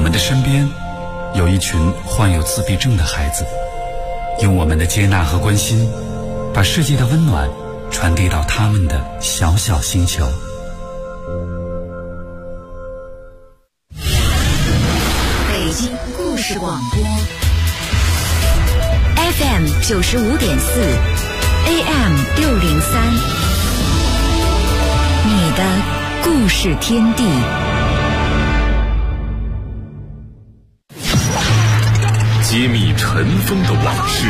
们的身边有一群患有自闭症的孩子，用我们的接纳和关心，把世界的温暖传递到他们的小小星球。 北京故事广播 FM 95.4 AM 603，你的故事天地。 揭秘尘封的往事，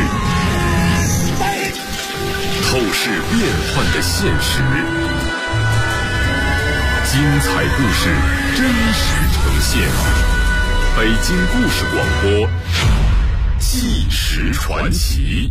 透视变幻的现实，精彩故事真实呈现。北京故事广播，纪实传奇。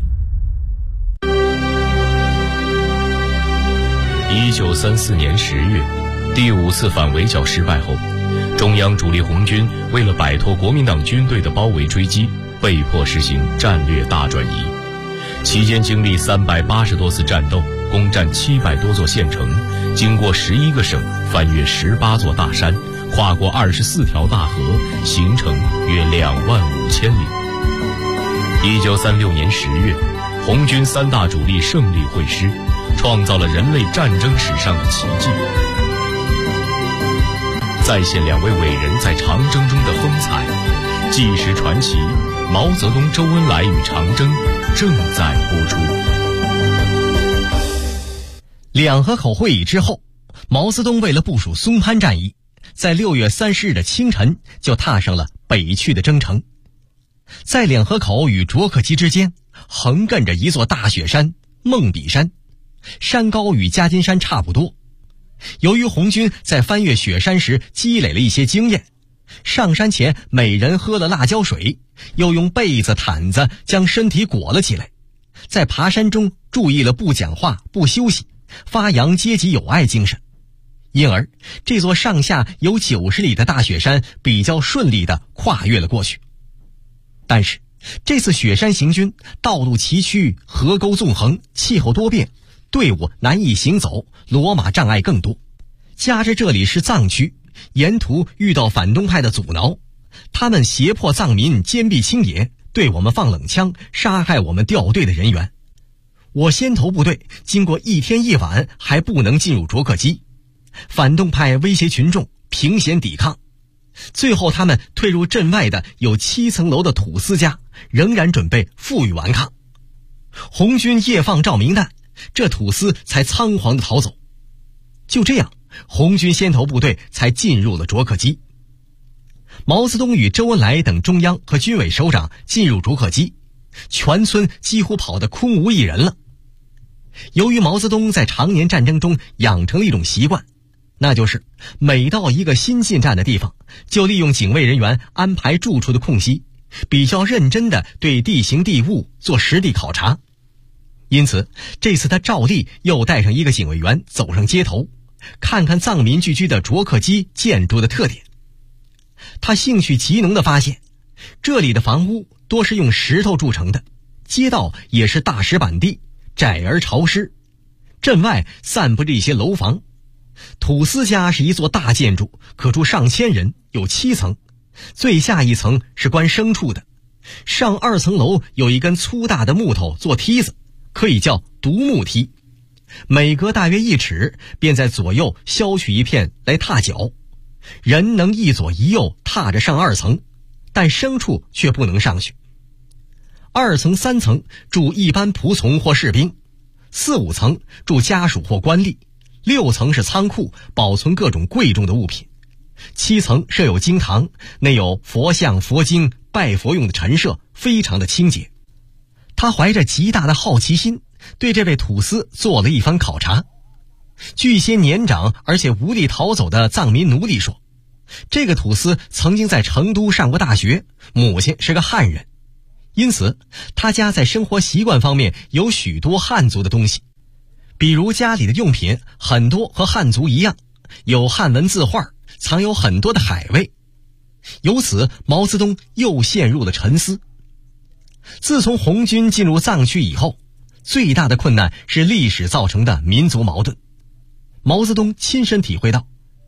1934年10月，第5次反围剿失败后，中央主力红军为了摆脱国民党军队的包围追击，被迫实行战略大转移。期间经历380多次战斗，攻占700多座县城，经过11个省，翻越18座大山，跨过24条大河，行程约25000里。1936年10月，红军3大主力胜利会师，创造了人类战争史上的奇迹。再现2位伟人在长征中的风采，纪实传奇毛泽东、周恩来与长征正在播出。 两河口会议之后，毛泽东为了部署松潘战役，在6月30日的清晨就踏上了北去的征程。在两河口与卓克基之间，横亘着一座大雪山梦比山，山高与夹金山差不多。由于红军在翻越雪山时积累了一些经验，上山前每人喝了辣椒水，又用被子毯子将身体裹了起来，在爬山中注意了不讲话不休息，发扬阶级友爱精神，因而这座上下有90里的大雪山比较顺利地跨越了过去。但是这次雪山行军道路崎岖，河沟纵横，气候多变，队伍难以行走，骡马障碍更多，加之这里是藏区，沿途遇到反动派的阻挠，他们胁迫藏民坚壁清野，对我们放冷枪，杀害我们调队的人员。我先头部队经过1天1晚还不能进入卓克基，反动派威胁群众凭险抵抗，最后他们退入镇外的有7层楼的土司家，仍然准备负隅顽抗。红军夜放照明弹，这土司才仓皇地逃走。就这样，红军先头部队才进入了卓克基。毛泽东与周恩来等中央和军委首长进入卓克基，全村几乎跑得空无一人了。由于毛泽东在常年战争中养成了一种习惯，那就是每到一个新进站的地方，就利用警卫人员安排住处的空隙，比较认真地对地形地物做实地考察。因此这次他照例又带上一个警卫员走上街头，看看藏民聚居的卓克基建筑的特点。他兴趣极浓地发现，这里的房屋多是用石头筑成的，街道也是大石板地，窄而潮湿，镇外散布着一些楼房。土司家是一座大建筑，可住上千人，有7层，最下一层是关牲畜的，上2层楼有一根粗大的木头做梯子，可以叫独木梯，每隔大约1尺便在左右削去一片来踏脚，人能一左一右踏着上2层，但牲畜却不能上去。2层3层住一般仆从或士兵，4、5层住家属或官吏，6层是仓库，保存各种贵重的物品，7层设有经堂，内有佛像佛经，拜佛用的陈设，非常的清洁。他怀着极大的好奇心，对这位土司做了一番考察。据一些年长而且无力逃走的藏民奴隶说，这个土司曾经在成都上过大学，母亲是个汉人，因此他家在生活习惯方面有许多汉族的东西，比如家里的用品很多和汉族一样，有汉文字画，藏有很多的海味。由此毛泽东又陷入了沉思。自从红军进入藏区以后，最大的困难是历史造成的民族矛盾。毛泽东亲身体会到，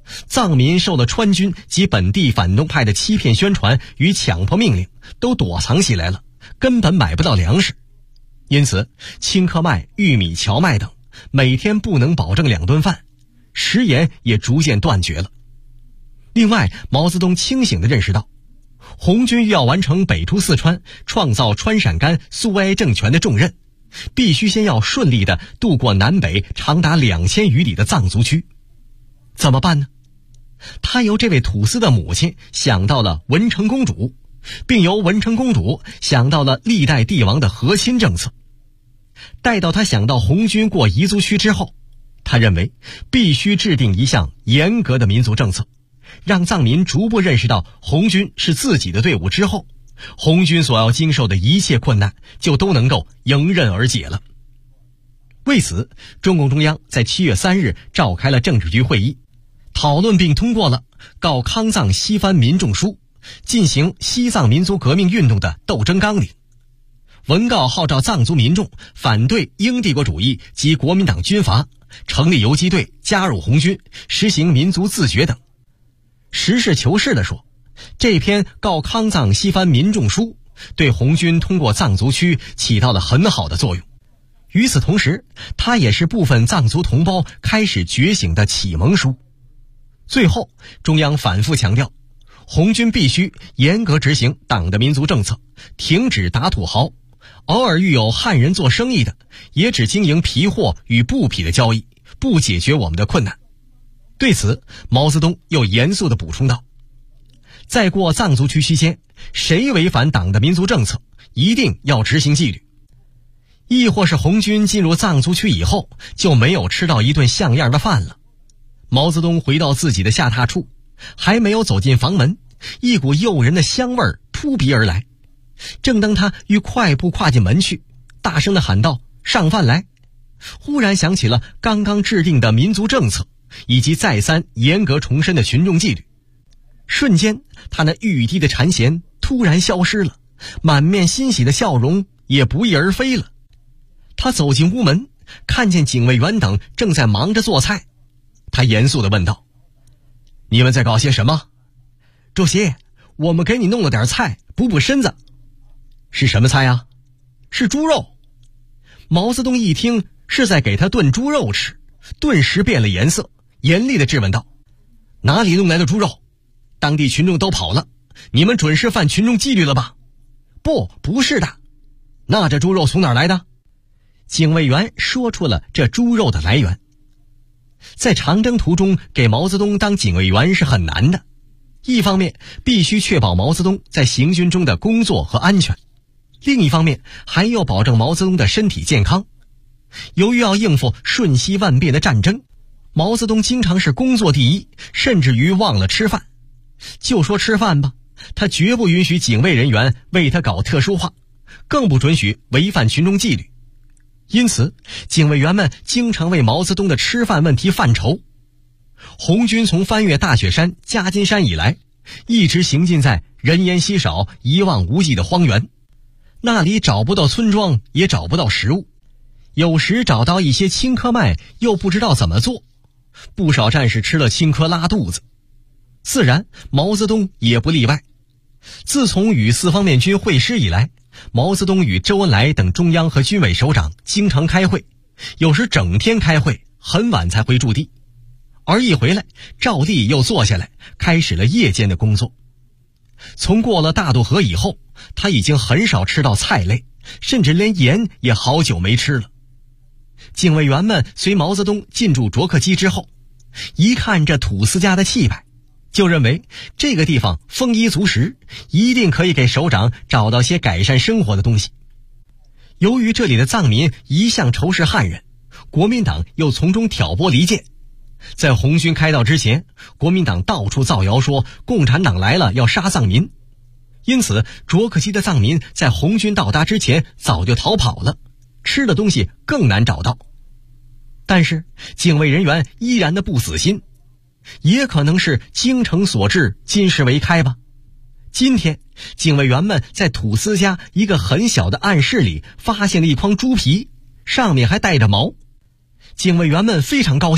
藏民受了川军及本地反动派的欺骗宣传与强迫命令，都躲藏起来了，根本买不到粮食。因此青稞麦、玉米、荞麦等每天不能保证2顿饭，食盐也逐渐断绝了。另外，毛泽东清醒地认识到，红军要完成北出四川、创造川陕甘苏维埃政权的重任，必须先要顺利地渡过南北长达2000余里的藏族区。怎么办呢？他由这位土司的母亲想到了文成公主，并由文成公主想到了历代帝王的和亲政策。待到他想到红军过彝族区之后，他认为必须制定一项严格的民族政策，让藏民逐步认识到红军是自己的队伍之后，红军所要经受的一切困难就都能够迎刃而解了。为此，中共中央在7月3日召开了政治局会议，讨论并通过了告康藏西番民众书，进行西藏民族革命运动的斗争纲领。文告号召藏族民众反对英帝国主义及国民党军阀，成立游击队，加入红军，实行民族自决等。实事求是地说，这篇告康藏西番民众书对红军通过藏族区起到了很好的作用。与此同时，它也是部分藏族同胞开始觉醒的启蒙书。最后，中央反复强调，红军必须严格执行党的民族政策，停止打土豪，偶尔遇有汉人做生意的，也只经营皮货与布匹的交易，不解决我们的困难。对此，毛泽东又严肃地补充道，在过藏族区期间，谁违反党的民族政策，一定要执行纪律。亦或是红军进入藏族区以后，就没有吃到一顿像样的饭了。毛泽东回到自己的下榻处，还没有走进房门，一股诱人的香味扑鼻而来。正当他欲快步跨进门去，大声地喊道：“上饭来！”忽然想起了刚刚制定的民族政策，以及再三严格重申的群众纪律。瞬间，他那欲滴的馋涎突然消失了，满面欣喜的笑容也不翼而飞了。他走进屋门，看见警卫员等正在忙着做菜。他严肃地问道：“你们在搞些什么？”“主席，我们给你弄了点菜，补补身子。”“是什么菜啊？”“是猪肉。”毛泽东一听是在给他炖猪肉吃，顿时变了颜色，严厉地质问道：“哪里弄来的猪肉？当地群众都跑了，你们准是犯群众纪律了吧？”“不是的。”“那这猪肉从哪儿来的？”警卫员说出了这猪肉的来源。在长征途中给毛泽东当警卫员是很难的，一方面必须确保毛泽东在行军中的工作和安全，另一方面还要保证毛泽东的身体健康。由于要应付瞬息万变的战争，毛泽东经常是工作第一，甚至于忘了吃饭。就说吃饭吧，他绝不允许警卫人员为他搞特殊化，更不准许违反群众纪律。因此，警卫员们经常为毛泽东的吃饭问题犯愁。红军从翻越大雪山、夹金山以来，一直行进在人烟稀少、一望无际的荒原，那里找不到村庄，也找不到食物，有时找到一些青稞麦，又不知道怎么做。不少战士吃了青稞拉肚子，自然毛泽东也不例外。自从与四方面军会师以来，毛泽东与周恩来等中央和军委首长经常开会，有时整天开会，很晚才回驻地。而一回来，照例又坐下来，开始了夜间的工作。从过了大渡河以后，他已经很少吃到菜类，甚至连盐也好久没吃了。警卫员们随毛泽东进驻卓克基之后，一看这土司家的气派，就认为这个地方丰衣足食，一定可以给首长找到些改善生活的东西。由于这里的藏民一向仇视汉人，国民党又从中挑拨离间。在红军开道之前，国民党到处造谣说共产党来了要杀藏民，因此卓克基的藏民在红军到达之前早就逃跑了，吃的东西更难找到。但是警卫人员依然的不死心，也可能是精诚所至，金石为开吧。今天警卫员们在土司家一个很小的暗室里发现了一筐猪皮，上面还带着毛。警卫员们非常高兴，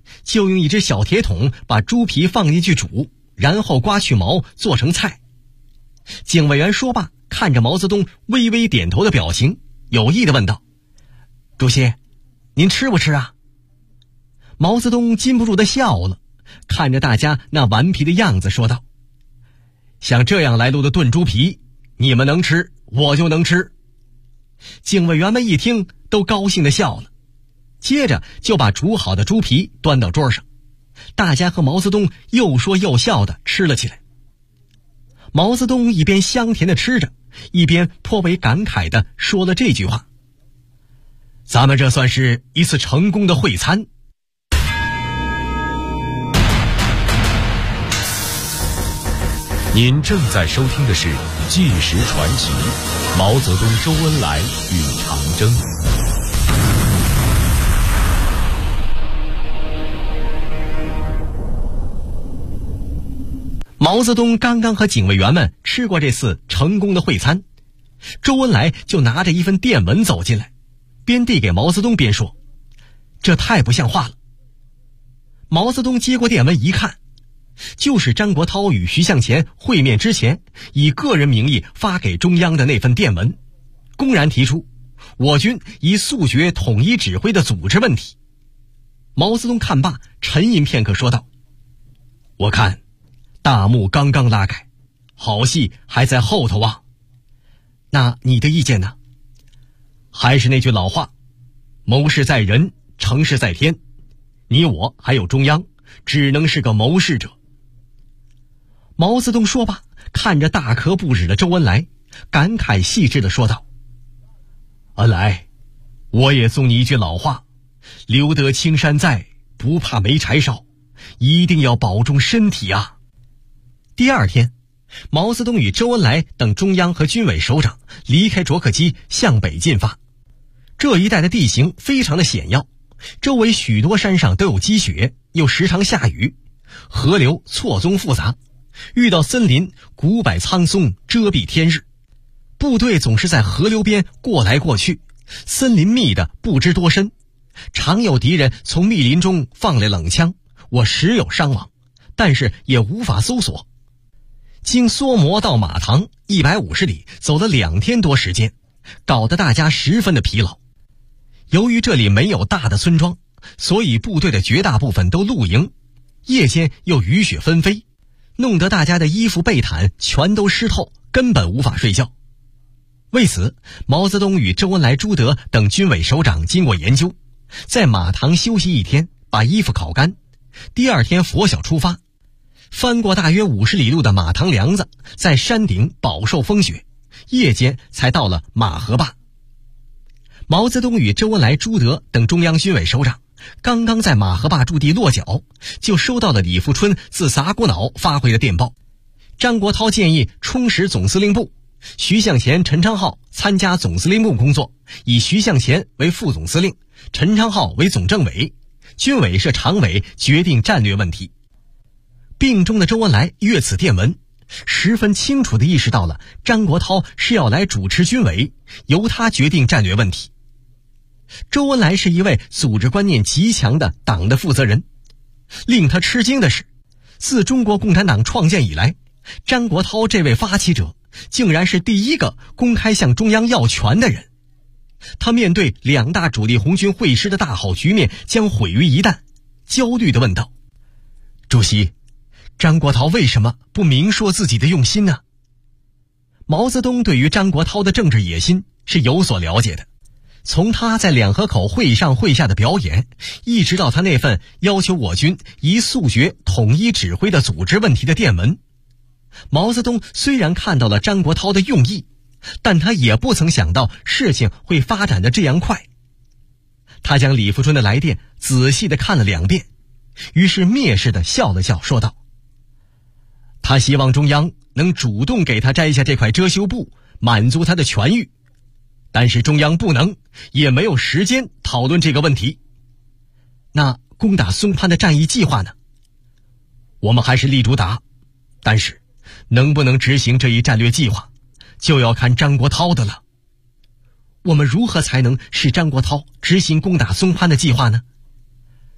就用一只小铁桶把猪皮放进去煮，然后刮去毛做成菜。警卫员说罢，看着毛泽东微微点头的表情，有意地问道：主席，您吃不吃啊？毛泽东禁不住地笑了，看着大家那顽皮的样子说道：像这样来路的炖猪皮，你们能吃，我就能吃。警卫员们一听都高兴地笑了，接着就把煮好的猪皮端到桌上，大家和毛泽东又说又笑地吃了起来。毛泽东一边香甜地吃着，一边颇为感慨地说了这句话：咱们这算是一次成功的会餐。 您正在收听的是《纪实传奇》，毛泽东、周恩来与长征。 毛泽东刚刚和警卫员们吃过这次成功的会餐，周恩来就拿着一份电文走进来，边递给毛泽东边说：这太不像话了。毛泽东接过电文一看，就是张国焘与徐向前会面之前以个人名义发给中央的那份电文，公然提出我军已速决统一指挥的组织问题。毛泽东看罢，沉吟片刻说道：我看大幕刚刚拉开，好戏还在后头啊。那你的意见呢？还是那句老话，谋事在人，成事在天，你我还有中央，只能是个谋事者。毛泽东说罢，看着大可不止的周恩来，感慨细致地说道：恩来，我也送你一句老话，留得青山在，不怕没柴烧，一定要保重身体啊。第二天，毛泽东与周恩来等中央和军委首长离开卓克基向北进发。这一带的地形非常的险要，周围许多山上都有积雪，又时常下雨，河流错综复杂，遇到森林古柏苍松遮蔽天日，部队总是在河流边过来过去，森林密的不知多深，常有敌人从密林中放来冷枪，我时有伤亡，但是也无法搜索。经梭摩到马塘150里，走了2天多时间，搞得大家十分的疲劳。由于这里没有大的村庄，所以部队的绝大部分都露营，夜间又雨雪纷飞，弄得大家的衣服被毯全都湿透，根本无法睡觉。为此，毛泽东与周恩来、朱德等军委首长经过研究，在马塘休息1天，把衣服烤干，第二天拂晓出发，翻过大约50里路的马塘梁子，在山顶饱受风雪，夜间才到了马河坝。毛泽东与周恩来、朱德等中央军委首长刚刚在马河坝驻地落脚，就收到了李富春自撒锅脑发回的电报。张国焘建议充实总司令部，徐向前、陈昌浩参加总司令部工作，以徐向前为副总司令，陈昌浩为总政委，军委设常委决定战略问题。病中的周恩来阅此电文，十分清楚地意识到了张国焘是要来主持军委，由他决定战略问题。周恩来是一位组织观念极强的党的负责人，令他吃惊的是，自中国共产党创建以来，张国焘这位发起者竟然是第一个公开向中央要权的人。他面对2大主力红军会师的大好局面将毁于一旦，焦虑地问道：主席，张国焘为什么不明说自己的用心呢？毛泽东对于张国焘的政治野心是有所了解的，从他在两河口会上会下的表演，一直到他那份要求我军宜速决统一指挥的组织问题的电文，毛泽东虽然看到了张国焘的用意，但他也不曾想到事情会发展得这样快。他将李富春的来电仔细地看了2遍，于是蔑视地笑了笑，说道：他希望中央能主动给他摘下这块遮羞布，满足他的权欲，但是中央不能，也没有时间讨论这个问题。那攻打松潘的战役计划呢？我们还是力主打，但是能不能执行这一战略计划，就要看张国焘的了。我们如何才能使张国焘执行攻打松潘的计划呢？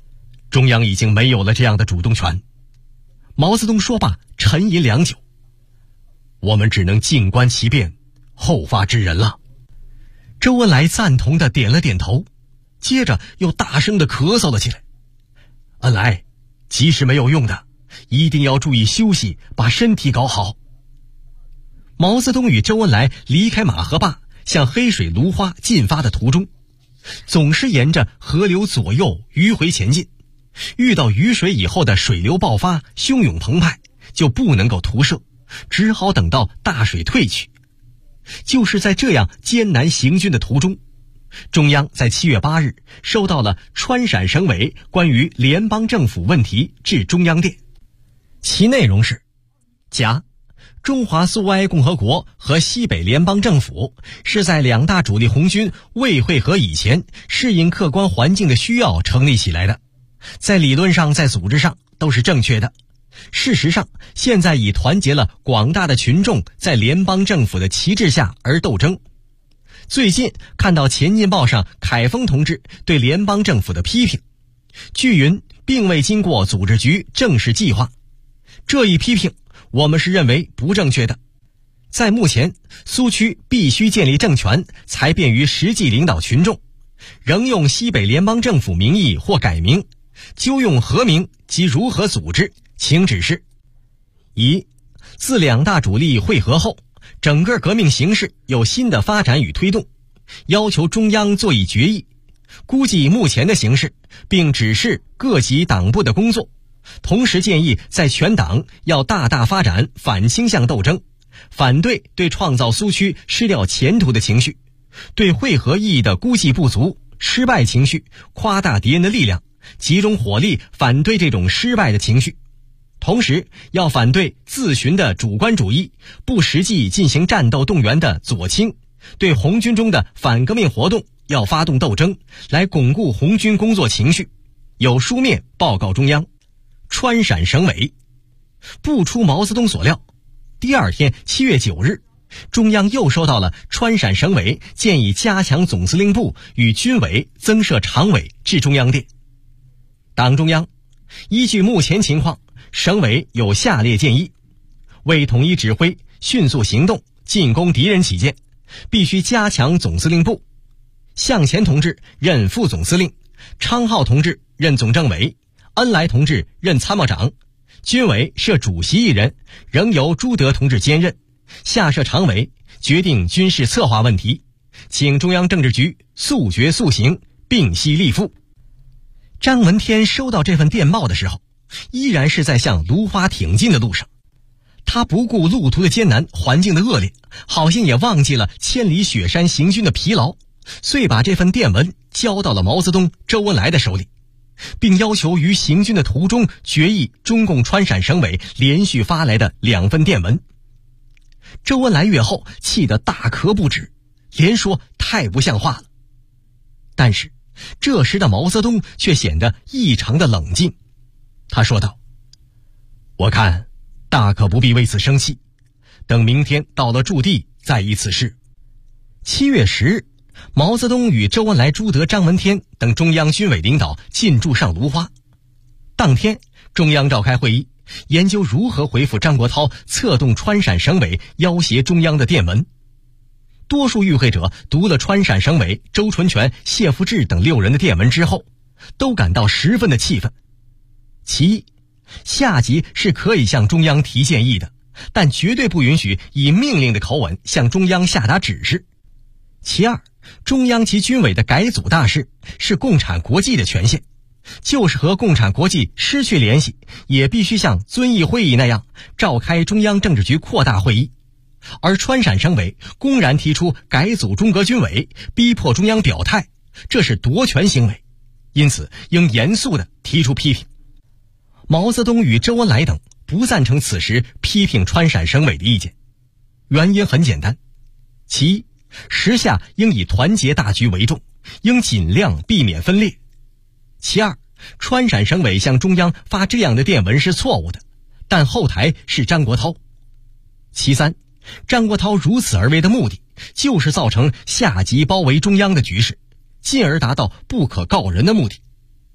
中央已经没有了这样的主动权。毛泽东说罢，沉吟良久，我们只能静观其变，后发制人了。周恩来赞同地点了点头，接着又大声地咳嗽了起来。恩来，急是没有用的，一定要注意休息，把身体搞好。毛泽东与周恩来离开马河坝，向黑水芦花进发的途中，总是沿着河流左右迂回前进，遇到雨水以后的水流爆发，汹涌澎湃，就不能够徒涉，只好等到大水退去。就是在这样艰难行军的途中，中央在7月8日收到了川陕省委关于联邦政府问题致中央电，其内容是：甲，中华苏维埃共和国和西北联邦政府是在两大主力红军未会合以前，适应客观环境的需要成立起来的，在理论上在组织上都是正确的。事实上，现在已团结了广大的群众在联邦政府的旗帜下而斗争。最近看到《前进报》上凯丰同志对联邦政府的批评，据云并未经过组织局正式计划，这一批评我们是认为不正确的。在目前，苏区必须建立政权，才便于实际领导群众，仍用西北联邦政府名义或改名，究用何名及如何组织，请指示。一，自两大主力会合后，整个革命形势有新的发展与推动，要求中央作以决议，估计目前的形势，并指示各级党部的工作，同时建议在全党要大大发展反倾向斗争，反对对创造苏区失掉前途的情绪，对会合意义的估计不足、失败情绪夸大敌人的力量，集中火力反对这种失败的情绪。同时要反对自寻的主观主义、不实际进行战斗动员的左倾，对红军中的反革命活动要发动斗争，来巩固红军工作情绪，有书面报告中央。川陕省委不出毛泽东所料，第二天7月9日，中央又收到了川陕省委建议加强总司令部与军委增设常委致中央电。党中央依据目前情况，省委有下列建议：为统一指挥、迅速行动、进攻敌人起见，必须加强总司令部，向前同志任副总司令，昌浩同志任总政委，恩来同志任参谋长，军委设主席1人，仍由朱德同志兼任，下设常委，决定军事策划问题，请中央政治局速决速行，并悉立付。张闻天收到这份电报的时候，依然是在向芦花挺进的路上，他不顾路途的艰难、环境的恶劣，好像也忘记了千里雪山行军的疲劳，遂把这份电文交到了毛泽东、周恩来的手里，并要求于行军的途中决议中共川陕省委连续发来的2份电文。周恩来阅后气得大咳不止，连说太不像话了。但是这时的毛泽东却显得异常的冷静，他说道：我看大可不必为此生气，等明天到了驻地再议此事。7月10日，毛泽东与周恩来、朱德、张闻天等中央军委领导进驻上芦花。当天，中央召开会议，研究如何回复张国焘策动川陕省委要挟中央的电文。多数与会者读了川陕省委周纯全、谢福志等6人的电文之后，都感到十分的气愤。其一，下级是可以向中央提建议的，但绝对不允许以命令的口吻向中央下达指示。其二，中央及军委的改组大事是共产国际的权限，就是和共产国际失去联系，也必须像遵义会议那样召开中央政治局扩大会议。而川陕省委公然提出改组中革军委，逼迫中央表态，这是夺权行为，因此应严肃地提出批评。毛泽东与周恩来等不赞成此时批评川陕省委的意见，原因很简单：其一，时下应以团结大局为重，应尽量避免分裂；其二，川陕省委向中央发这样的电文是错误的，但后台是张国焘；其三，张国焘如此而为的目的，就是造成下级包围中央的局势，进而达到不可告人的目的。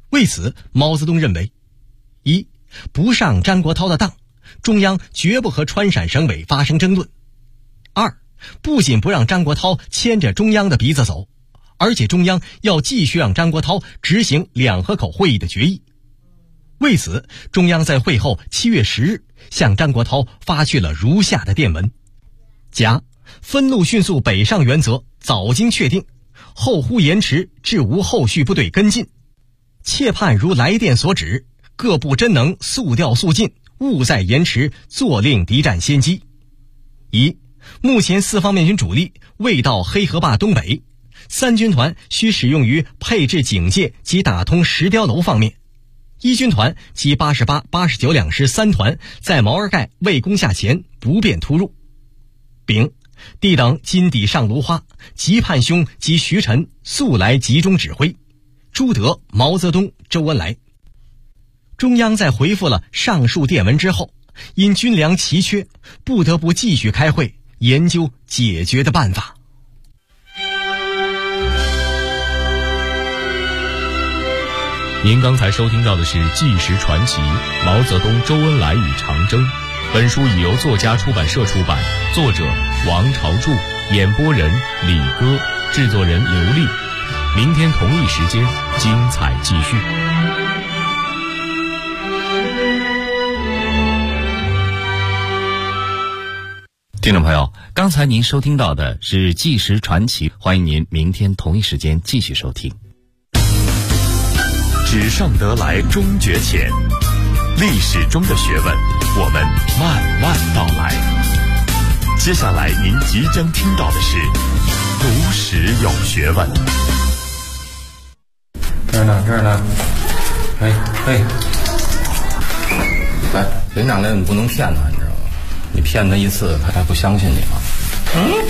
为此，毛泽东认为：一、不上张国焘的当，中央绝不和川陕省委发生争论；二、不仅不让张国焘牵着中央的鼻子走，而且中央要继续让张国焘执行两河口会议的决议。为此，中央在会后7月10日向张国焘发去了如下的电文：甲，分路迅速北上原则早经确定，后忽延迟，致无后续部队跟进，切盼如来电所指，各部真能速调速进，勿再延迟，坐令敌占先机。一、目前4方面军主力未到黑河坝东北，3军团需使用于配置警戒及打通石碉楼方面。1军团及88、89两师3团在毛尔盖未攻下前不便突入。丙，弟等今抵上芦花，急盼兄及徐晨速来集中指挥。朱德、毛泽东、周恩来。中央在回复了上述电文之后，因军粮奇缺，不得不继续开会研究解决的办法。 您刚才收听到的是《纪实传奇：毛泽东、周恩来与长征》。本书已由作家出版社出版，作者王朝柱，演播人李歌，制作人刘丽。明天同一时间，精彩继续。 听众朋友，刚才您收听到的是《纪实传奇》，欢迎您明天同一时间继续收听。 纸上得来终觉浅，历史中的学问，我们慢慢道来。接下来您即将听到的是读史有学问。 这儿呢，嘿，来，连长来，你不能骗他，你知道吗？你骗他一次，他还不相信你吗？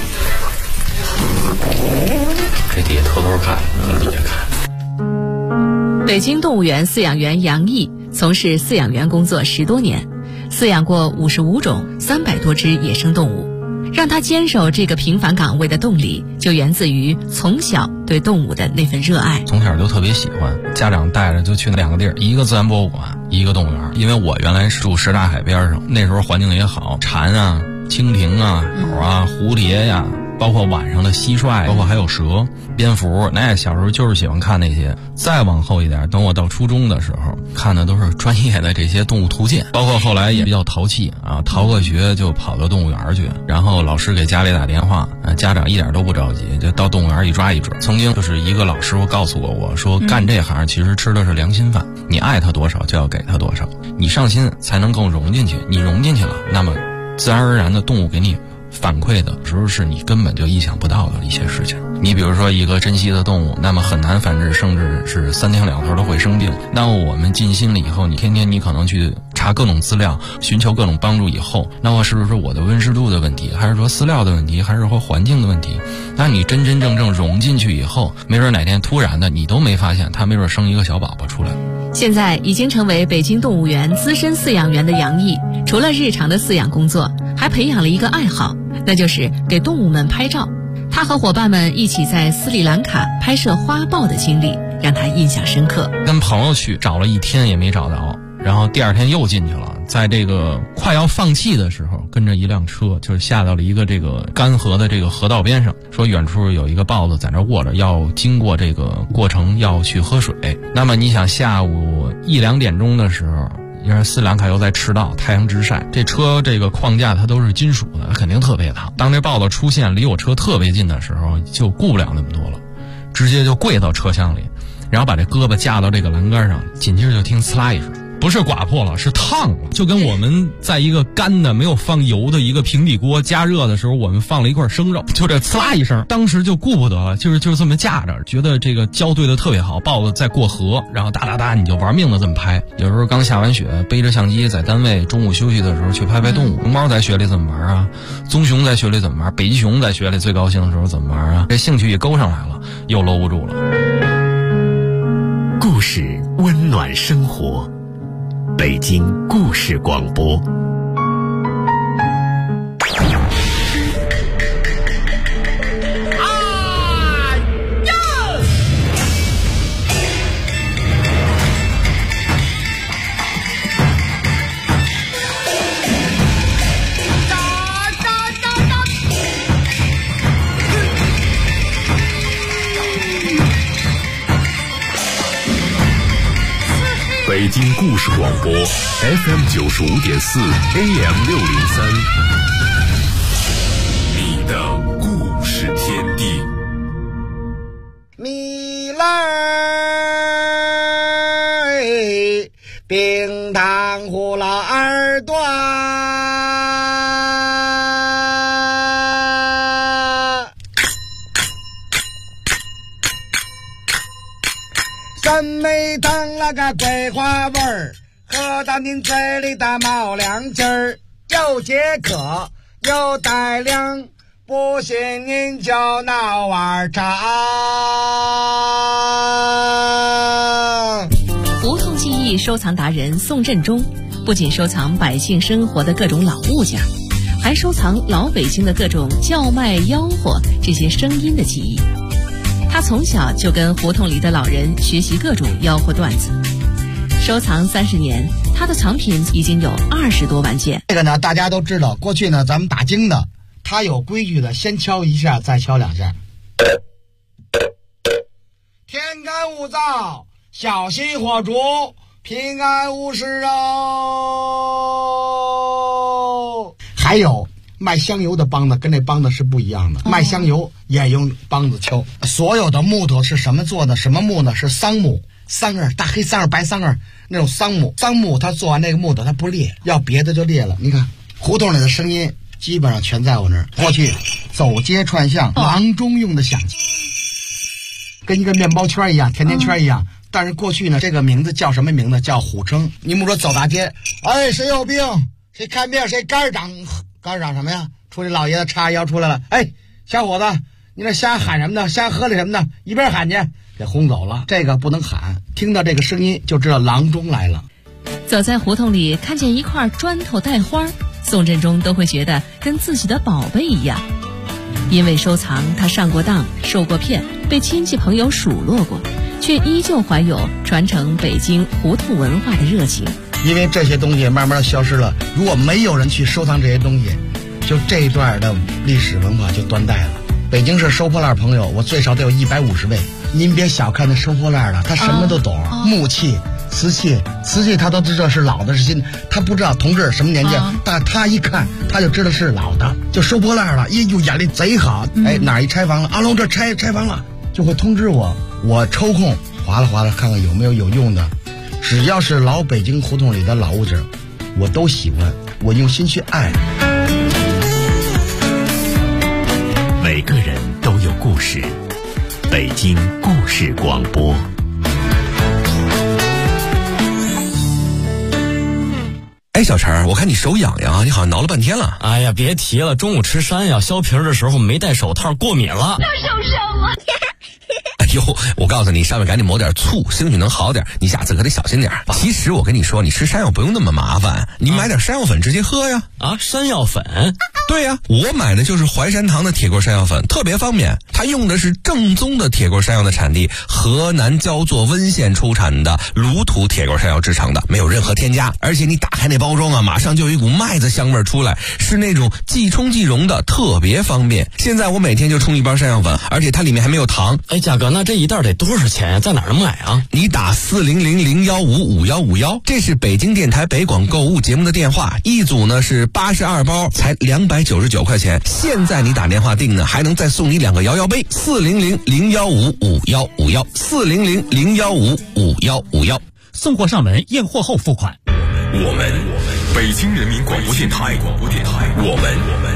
这底下偷偷看，底下看。 北京动物园饲养员杨毅从事饲养员工作10多年，饲养过55种300多只野生动物。让他坚守这个平凡岗位的动力，就源自于从小对动物的那份热爱。 从小就特别喜欢，家长带着就去2个地儿，一个自然博物馆，一个动物园。因为我原来是住什刹海边上，那时候环境也好，蝉啊、蜻蜓啊、鸟啊、蝴蝶呀，包括晚上的蟋蟀，包括还有蛇、蝙蝠，那小时候就是喜欢看那些。再往后一点，等我到初中的时候，看的都是专业的这些动物图鉴，包括后来也比较淘气啊，逃个学就跑到动物园去，然后老师给家里打电话，家长一点都不着急，就到动物园一抓一准。曾经就是一个老师傅告诉过我说，干这行其实吃的是良心饭，你爱他多少就要给他多少，你上心才能更融进去，你融进去了，那么自然而然的动物给你反馈的时候是你根本就意想不到的一些事情。你比如说一个珍稀的动物，那么很难繁殖，甚至是3天2头都会生病。那么我们尽心了以后，你天天你可能去查各种资料，寻求各种帮助以后，那么是不是我的温湿度的问题，还是说饲料的问题，还是说环境的问题？那你真真正正融进去以后，没准哪天突然的你都没发现，它没准生一个小宝宝出来。 现在已经成为北京动物园资深饲养员的杨毅，除了日常的饲养工作，还培养了一个爱好，那就是给动物们拍照。他和伙伴们一起在斯里兰卡拍摄花豹的经历，让他印象深刻。 跟朋友去找了1天也没找着，然后第2天又进去了，在这个快要放弃的时候，跟着一辆车就是下到了一个这个干河的这个河道边上，说远处有一个豹子在那卧着，要经过这个过程要去喝水。那么你想下午1、2点钟的时候，因为斯里兰卡又在赤道，太阳直晒，这车这个框架它都是金属的，肯定特别烫。当这豹子出现离我车特别近的时候，就顾不了那么多了，直接就跪到车厢里，然后把这胳膊架到这个栏杆上，紧接着就听呲啦一声，不是刮破了，是烫了，就跟我们在一个干的没有放油的一个平底锅加热的时候，我们放了一块生肉，就这呲啦一声，当时就顾不得了，就是这么架着，觉得这个交对的特别好，豹子在过河，然后哒哒哒你就玩命的这么拍。有时候刚下完雪，背着相机在单位中午休息的时候去拍拍动物。熊猫在雪里怎么玩啊？棕熊在雪里怎么玩？北极熊在雪里最高兴的时候怎么玩啊？这兴趣一勾上来了，又搂不住了。 故事温暖生活，北京故事广播。 北京故事广播 FM 95.4 AM603，你的故事天地。 米勒冰糖葫芦耳朵，真没疼了个桂花味儿，喝到您嘴里的冒凉劲儿，又解渴又带凉，不信您就闹碗茶。 胡同记忆收藏达人宋振中不仅收藏百姓生活的各种老物件，还收藏老北京的各种叫卖吆喝这些声音的记忆。他从小就跟胡同里的老人学习各种吆喝段子，收藏30年，他的藏品已经有20多万件。 这个呢，大家都知道，过去呢咱们打更的，他有规矩的，先敲一下，再敲2下。天干物燥，小心火烛，平安无事哦。还有卖香油的梆子跟这梆子是不一样的，卖香油也用梆子敲。所有的木头是什么做的？什么木呢？是桑木，桑叶，大黑桑叶、白桑叶那种桑木。桑木它做完这个木头它不裂，要别的就裂了。你看胡同里的声音基本上全在我那儿。过去走街串巷，郎中用的响器，跟一个面包圈一样，甜甜圈一样。但是过去呢，这个名字叫什么名字？叫虎称。你们说走大街，哎，谁有病？谁看病？谁肝长？肝长什么呀？出去老爷子叉腰出来了，哎，小伙子，你那瞎喊什么呢？瞎喝的什么呢？一边喊去，给轰走了。这个不能喊，听到这个声音就知道郎中来了。 走在胡同里，看见一块砖头带花，宋振中都会觉得跟自己的宝贝一样。因为收藏，他上过当，受过骗，被亲戚朋友数落过，却依旧怀有传承北京胡同文化的热情。 因为这些东西慢慢消失了，如果没有人去收藏这些东西，就这一段的历史文化就断代了。北京市收破烂朋友，我最少得有150位。您别小看那收破烂的，他什么都懂，木器、瓷器他都知道是老的是新的，他不知道同志什么年纪，但他一看他就知道是老的，就收破烂了。哎呦，眼力贼好，哎，哪一拆房了？阿龙这拆房了，就会通知我，我抽空划拉看看有没有用的。只要是老北京胡同里的老物件，我都喜欢，我用心去爱。 每个人都有故事，北京故事广播。 哎，小陈，我看你手痒痒，你好像挠了半天了。 哎呀，别提了，中午吃山药削皮的时候没戴手套，过敏了。 又受伤了。 哎呦，我告诉你，上面赶紧抹点醋，兴许能好点。你下次可得小心点。其实我跟你说，你吃山药不用那么麻烦，你买点山药粉直接喝呀。 山药粉？ 对呀，我买的就是淮山堂的铁棍山药粉，特别方便。它用的是正宗的铁棍山药的产地河南焦作温县出产的卤土铁棍山药制成的，没有任何添加。而且你打开那包装啊，马上就有一股麦子香味出来，是那种即冲即溶的，特别方便。现在我每天就冲一包山药粉，而且它里面还没有糖。 哎，嘉哥，那这一袋得多少钱呀？在哪儿能买啊？ 你打400-015-5151，这是北京电台北广购物节目的电话，一组呢是82包，才299块钱。现在你打电话订呢，还能再送你2个摇摇杯。400-015-5151，400-015-5151， 送货上门，验货后付款。 我们北京人民广播电台，我们